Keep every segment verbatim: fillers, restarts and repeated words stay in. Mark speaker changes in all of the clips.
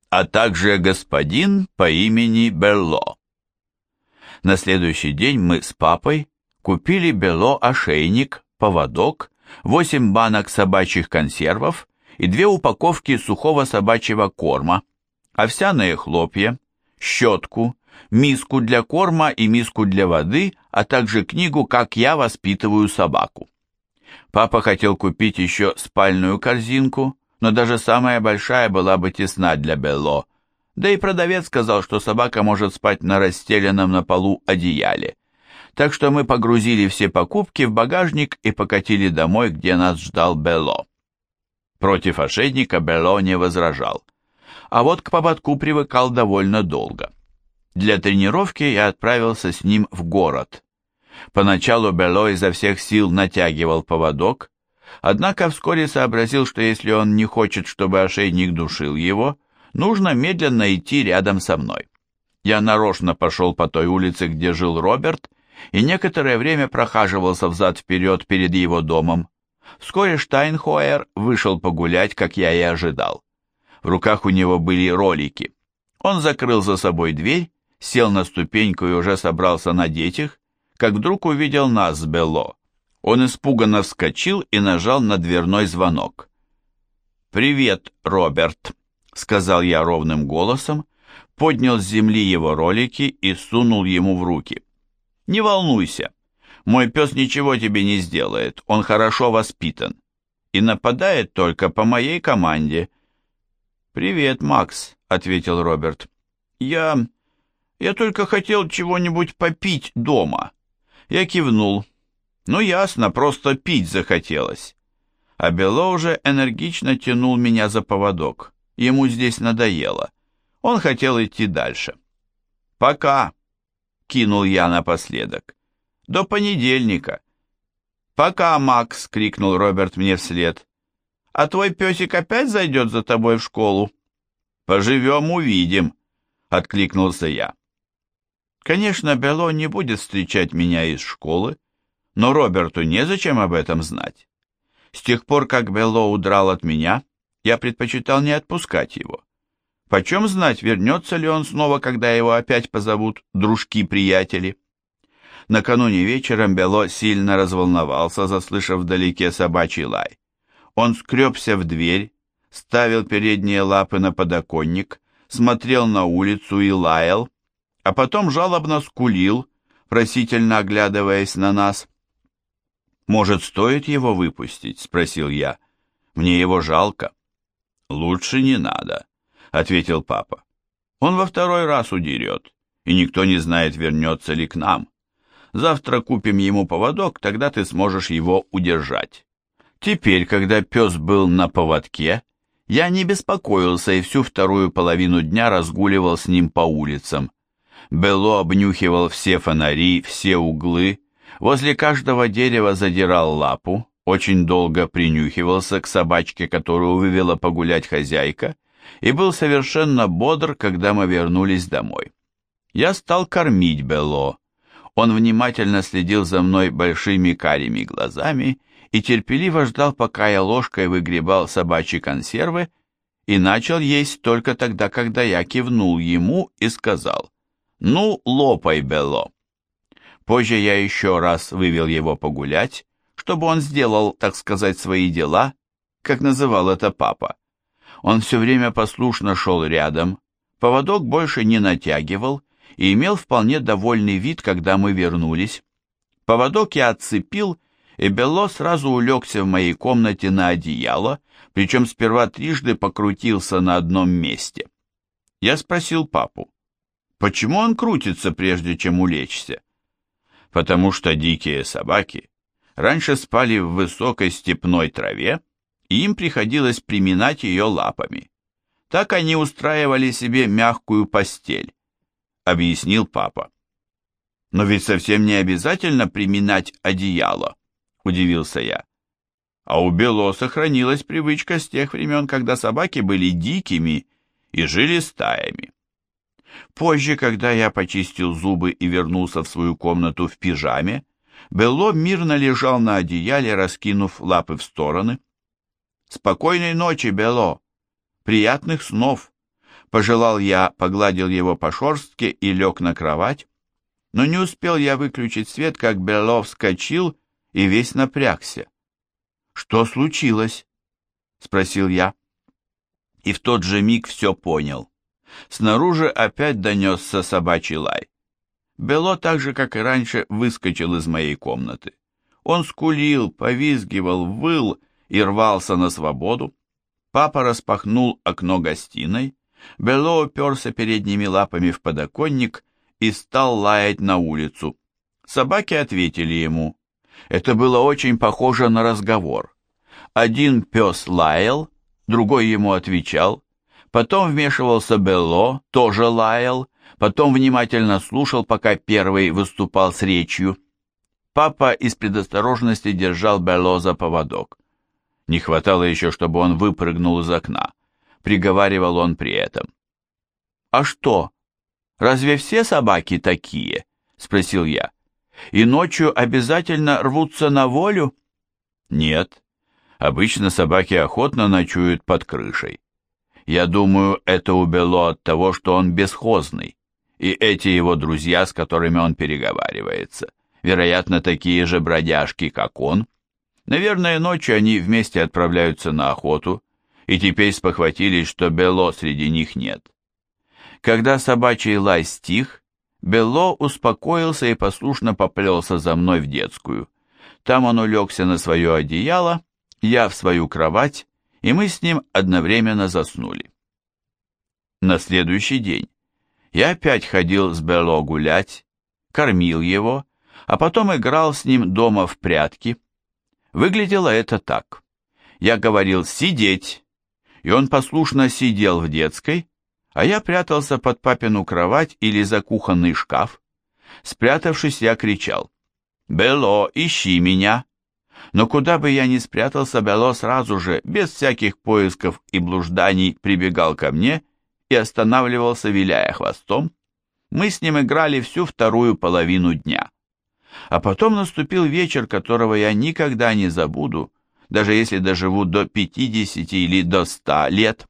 Speaker 1: а также господин по имени Белло. На следующий день мы с папой купили Белло ошейник, поводок, восемь банок собачьих консервов и две упаковки сухого собачьего корма, овсяные хлопья, щетку, миску для корма и миску для воды, а также книгу «Как я воспитываю собаку». Папа хотел купить еще спальную корзинку, но даже самая большая была бы тесна для Белло, да и продавец сказал, что собака может спать на расстеленном на полу одеяле. Так что мы погрузили все покупки в багажник и покатили домой, где нас ждал Белло. Против ошейника Белло не возражал, а вот к поводку привыкал довольно долго. Для тренировки я отправился с ним в город. Поначалу Белло изо всех сил натягивал поводок, однако вскоре сообразил, что если он не хочет, чтобы ошейник душил его, нужно медленно идти рядом со мной. Я нарочно пошел по той улице, где жил Роберт, и некоторое время прохаживался взад-вперед перед его домом. Вскоре Штайнхоер вышел погулять, как я и ожидал. В руках у него были ролики. Он закрыл за собой дверь, сел на ступеньку и уже собрался надеть их, как вдруг увидел нас с Белло. Он испуганно вскочил и нажал на дверной звонок. «Привет, Роберт», — сказал я ровным голосом, поднял с земли его ролики и сунул ему в руки. «Не волнуйся, мой пес ничего тебе не сделает, он хорошо воспитан и нападает только по моей команде». «Привет, Макс», — ответил Роберт. «Я... я только хотел чего-нибудь попить дома». Я кивнул. «Ну ясно, просто пить захотелось». А Белло уже энергично тянул меня за поводок. Ему здесь надоело. Он хотел идти дальше. «Пока», — кинул я напоследок. «До понедельника». «Пока, Макс», — крикнул Роберт мне вслед. «А твой песик опять зайдет за тобой в школу?» «Поживем, увидим», — откликнулся я. Конечно, Белло не будет встречать меня из школы, но Роберту незачем об этом знать. С тех пор, как Белло удрал от меня, я предпочитал не отпускать его. Почем знать, вернется ли он снова, когда его опять позовут дружки-приятели? Накануне вечером Белло сильно разволновался, заслышав вдалеке собачий лай. Он скребся в дверь, ставил передние лапы на подоконник, смотрел на улицу и лаял, а потом жалобно скулил, просительно оглядываясь на нас. «Может, стоит его выпустить?» — спросил я. «Мне его жалко». «Лучше не надо», — ответил папа. «Он во второй раз удерет, и никто не знает, вернется ли к нам. Завтра купим ему поводок, тогда ты сможешь его удержать». Теперь, когда пес был на поводке, я не беспокоился и всю вторую половину дня разгуливал с ним по улицам. Белло обнюхивал все фонари, все углы, возле каждого дерева задирал лапу, очень долго принюхивался к собачке, которую вывела погулять хозяйка, и был совершенно бодр, когда мы вернулись домой. Я стал кормить Белло. Он внимательно следил за мной большими карими глазами и терпеливо ждал, пока я ложкой выгребал собачьи консервы, и начал есть только тогда, когда я кивнул ему и сказал: «Ну, лопай, Белло». Позже я еще раз вывел его погулять, чтобы он сделал, так сказать, свои дела, как называл это папа. Он все время послушно шел рядом, поводок больше не натягивал и имел вполне довольный вид, когда мы вернулись. Поводок я отцепил, и Белло сразу улегся в моей комнате на одеяло, причем сперва трижды покрутился на одном месте. Я спросил папу: «Почему он крутится, прежде чем улечься?» «Потому что дикие собаки раньше спали в высокой степной траве, и им приходилось приминать ее лапами. Так они устраивали себе мягкую постель», — объяснил папа. «Но ведь совсем не обязательно приминать одеяло», — удивился я. «А у Белло сохранилась привычка с тех времен, когда собаки были дикими и жили стаями». Позже, когда я почистил зубы и вернулся в свою комнату в пижаме, Белло мирно лежал на одеяле, раскинув лапы в стороны. «Спокойной ночи, Белло! Приятных снов! Пожелал я, погладил его по шерстке и лег на кровать, но не успел я выключить свет, как Белло вскочил и весь напрягся. «Что случилось?» — спросил я. И в тот же миг все понял. Снаружи опять донесся собачий лай. Белло, так же, как и раньше, выскочил из моей комнаты. Он скулил, повизгивал, выл и рвался на свободу. Папа распахнул окно гостиной, Белло уперся передними лапами в подоконник и стал лаять на улицу. Собаки ответили ему. Это было очень похоже на разговор. Один пес лаял, другой ему отвечал, потом вмешивался Белло, тоже лаял, потом внимательно слушал, пока первый выступал с речью. Папа из предосторожности держал Белло за поводок. Не хватало еще, чтобы он выпрыгнул из окна. Приговаривал он при этом. «А что, разве все собаки такие?» — спросил я. «И ночью обязательно рвутся на волю?» «Нет, обычно собаки охотно ночуют под крышей. Я думаю, это у Белло от того, что он бесхозный, и эти его друзья, с которыми он переговаривается, вероятно, такие же бродяжки, как он. Наверное, ночью они вместе отправляются на охоту, и теперь спохватились, что Белло среди них нет». Когда собачий лай стих, Белло успокоился и послушно поплелся за мной в детскую. Там он улегся на свое одеяло, я в свою кровать, и мы с ним одновременно заснули. На следующий день я опять ходил с Белло гулять, кормил его, а потом играл с ним дома в прятки. Выглядело это так. Я говорил «сидеть», и он послушно сидел в детской, а я прятался под папину кровать или за кухонный шкаф. Спрятавшись, я кричал «Белло, ищи меня!» Но куда бы я ни спрятался, Белло сразу же, без всяких поисков и блужданий, прибегал ко мне и останавливался, виляя хвостом. Мы с ним играли всю вторую половину дня. А потом наступил вечер, которого я никогда не забуду, даже если доживу до пятидесяти или до ста лет.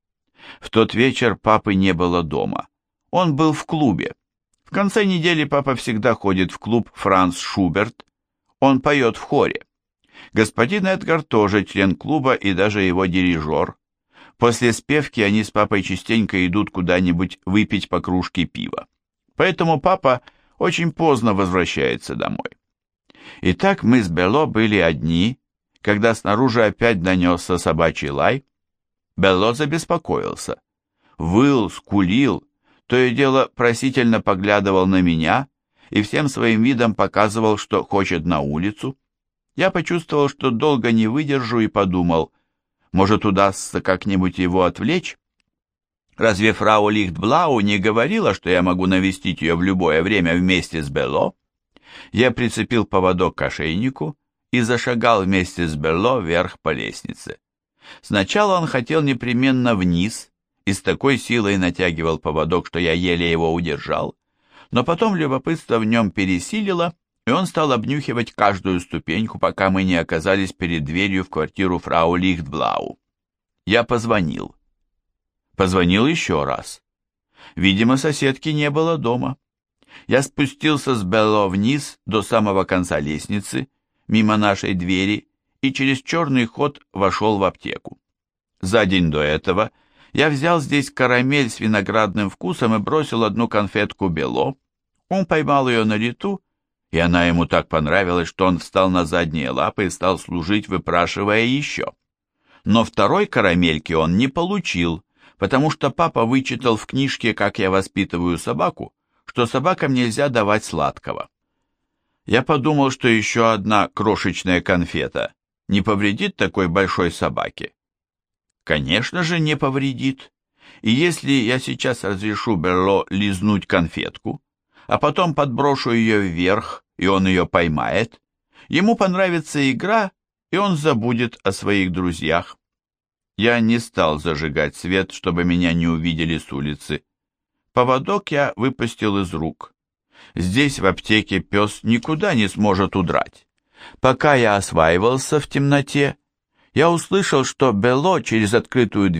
Speaker 1: В тот вечер папы не было дома. Он был в клубе. В конце недели папа всегда ходит в клуб «Франц Шуберт». Он поет в хоре. Господин Эдгар тоже член клуба и даже его дирижер. После спевки они с папой частенько идут куда-нибудь выпить по кружке пива. Поэтому папа очень поздно возвращается домой. Итак, мы с Белло были одни, когда снаружи опять донесся собачий лай. Белло забеспокоился. Выл, скулил, то и дело просительно поглядывал на меня и всем своим видом показывал, что хочет на улицу. Я почувствовал, что долго не выдержу, и подумал, может, удастся как-нибудь его отвлечь? Разве фрау Лихтблау не говорила, что я могу навестить ее в любое время вместе с Белло? Я прицепил поводок к ошейнику и зашагал вместе с Белло вверх по лестнице. Сначала он хотел непременно вниз и с такой силой натягивал поводок, что я еле его удержал, но потом любопытство в нем пересилило, и он стал обнюхивать каждую ступеньку, пока мы не оказались перед дверью в квартиру фрау Лихтблау. Я позвонил. Позвонил еще раз. Видимо, соседки не было дома. Я спустился с Белло вниз до самого конца лестницы, мимо нашей двери, и через черный ход вошел в аптеку. За день до этого я взял здесь карамель с виноградным вкусом и бросил одну конфетку Белло. Он поймал ее на лету, и она ему так понравилась, что он встал на задние лапы и стал служить, выпрашивая еще. Но второй карамельки он не получил, потому что папа вычитал в книжке «Как я воспитываю собаку», что собакам нельзя давать сладкого. Я подумал, что еще одна крошечная конфета не повредит такой большой собаке. Конечно же, не повредит. И если я сейчас разрешу Белло лизнуть конфетку, а потом подброшу ее вверх, и он ее поймает, ему понравится игра, и он забудет о своих друзьях. Я не стал зажигать свет, чтобы меня не увидели с улицы. Поводок я выпустил из рук. Здесь, в аптеке, пес никуда не сможет удрать. Пока я осваивался в темноте, я услышал, что Белло через открытую дверь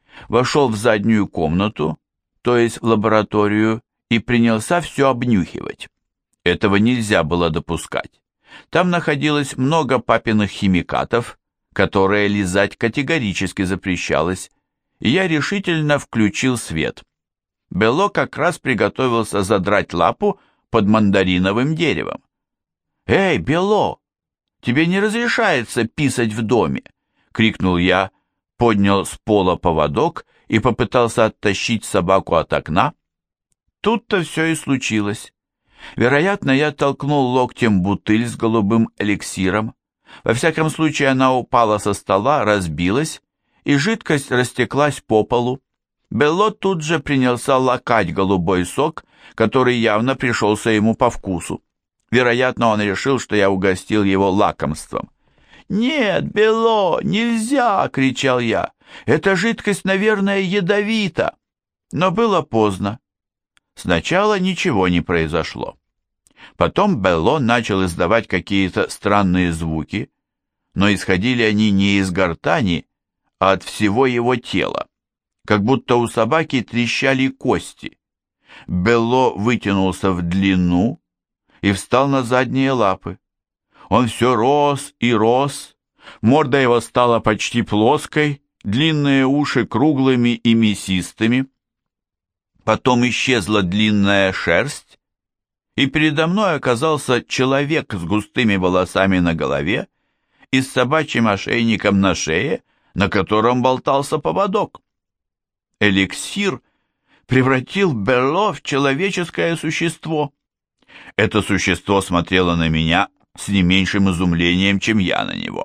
Speaker 1: вошел в заднюю комнату, то есть в лабораторию, и принялся все обнюхивать. Этого нельзя было допускать. Там находилось много папиных химикатов, которые лизать категорически запрещалось, и я решительно включил свет. Белло как раз приготовился задрать лапу под мандариновым деревом. «Эй, Белло, тебе не разрешается писать в доме!» — крикнул я, поднял с пола поводок и попытался оттащить собаку от окна. Тут-то все и случилось. Вероятно, я толкнул локтем бутыль с голубым эликсиром. Во всяком случае, она упала со стола, разбилась, и жидкость растеклась по полу. Белло тут же принялся лакать голубой сок, который явно пришелся ему по вкусу. Вероятно, он решил, что я угостил его лакомством. «Нет, Белло, нельзя!» — кричал я. «Эта жидкость, наверное, ядовита!» Но было поздно. Сначала ничего не произошло. Потом Белло начал издавать какие-то странные звуки, но исходили они не из гортани, а от всего его тела, как будто у собаки трещали кости. Белло вытянулся в длину и встал на задние лапы. Он все рос и рос, морда его стала почти плоской, длинные уши круглыми и мясистыми. Потом исчезла длинная шерсть, и передо мной оказался человек с густыми волосами на голове и с собачьим ошейником на шее, на котором болтался поводок. Эликсир превратил Белло в человеческое существо. Это существо смотрело на меня с не меньшим изумлением, чем я на него.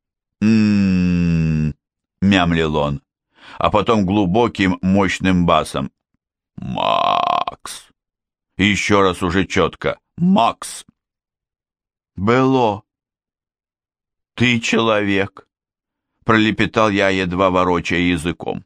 Speaker 1: «М-м-м», мямлил он, а потом глубоким, мощным басом: «Макс!» И еще раз уже четко: «Макс!» «Белло, ты человек!» — пролепетал я, едва ворочая языком.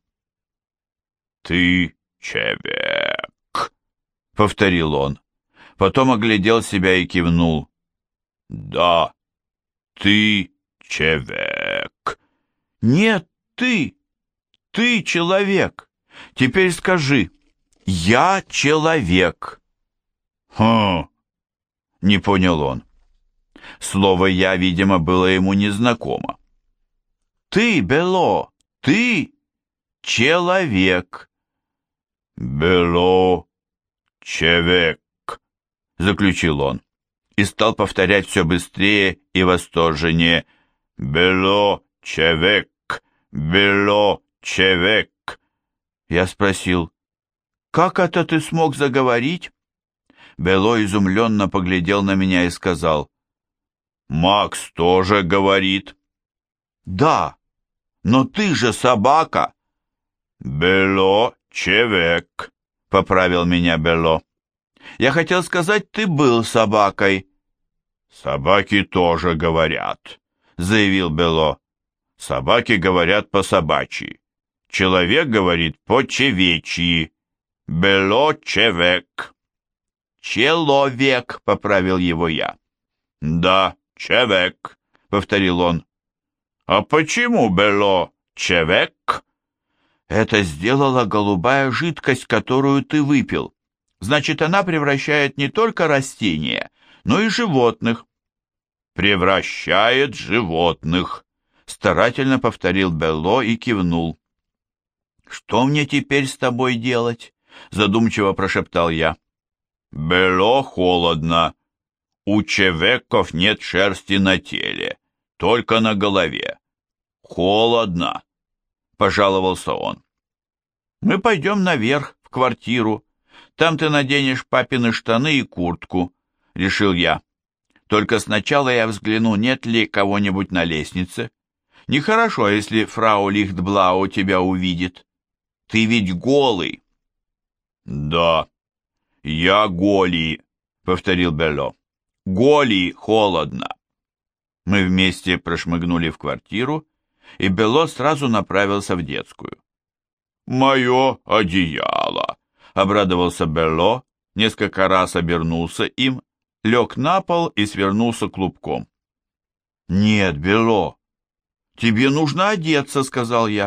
Speaker 1: «Ты человек!» — повторил он. Потом оглядел себя и кивнул. «Да, ты человек!» «Нет, ты! Ты человек! Теперь скажи: я человек!» «Хм!» — не понял он. Слово «я», видимо, было ему незнакомо. «Ты, Белло, ты человек!» «Белло, человек!» — заключил он и стал повторять все быстрее и восторженнее: «Белло, человек! Белло, человек!» Я спросил: «Как это ты смог заговорить?» Белло изумленно поглядел на меня и сказал: «Макс тоже говорит». «Да, но ты же собака!» «Белло, человек!» — поправил меня Белло. «Я хотел сказать, ты был собакой». «Собаки тоже говорят», — заявил Белло. «Собаки говорят по-собачьи. Человек говорит по-чевечьи. Белло человек». «Человек», — поправил его я. «Да, человек», — повторил он. «А почему Белло человек?» «Это сделала голубая жидкость, которую ты выпил. Значит, она превращает не только растения, но и животных». «Превращает животных», — старательно повторил Белло и кивнул. «Что мне теперь с тобой делать?» — задумчиво прошептал я. «Белло, холодно. У человеков нет шерсти на теле, только на голове. Холодно», — пожаловался он. «Мы пойдем наверх, в квартиру. Там ты наденешь папины штаны и куртку», — решил я. «Только сначала я взгляну, нет ли кого-нибудь на лестнице. Нехорошо, если фрау Лихтблау тебя увидит. Ты ведь голый». «Да, я голий», — повторил Белло. «Голий холодно». Мы вместе прошмыгнули в квартиру, и Белло сразу направился в детскую. «Мое одеяло», — обрадовался Белло, несколько раз обернулся им, лег на пол и свернулся клубком. «Нет, Белло, тебе нужно одеться», — сказал я.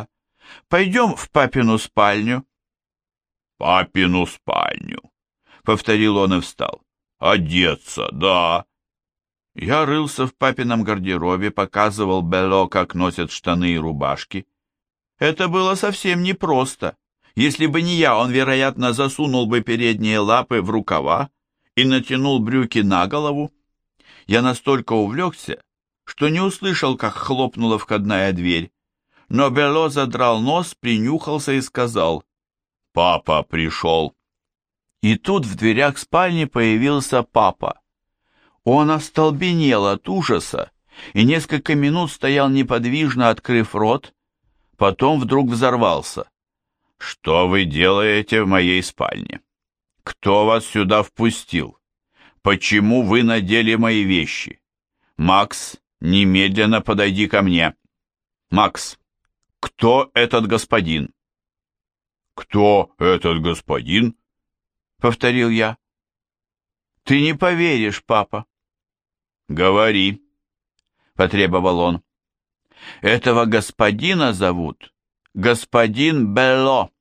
Speaker 1: Пойдем в папину спальню». «Папину спальню», — повторил он и встал. «Одеться, да». Я рылся в папином гардеробе, показывал Белло, как носят штаны и рубашки. Это было совсем непросто. Если бы не я, он, вероятно, засунул бы передние лапы в рукава и натянул брюки на голову. Я настолько увлекся, что не услышал, как хлопнула входная дверь. Но Белло задрал нос, принюхался и сказал: «Папа пришел». И тут в дверях спальни появился папа. Он остолбенел от ужаса и несколько минут стоял неподвижно, открыв рот, потом вдруг взорвался. «Что вы делаете в моей спальне? Кто вас сюда впустил? Почему вы надели мои вещи? Макс, немедленно подойди ко мне. Макс, кто этот господин?» «Кто этот господин?» — повторил я. «Ты не поверишь, папа». «Говори», — потребовал он. «Этого господина зовут господин Белло».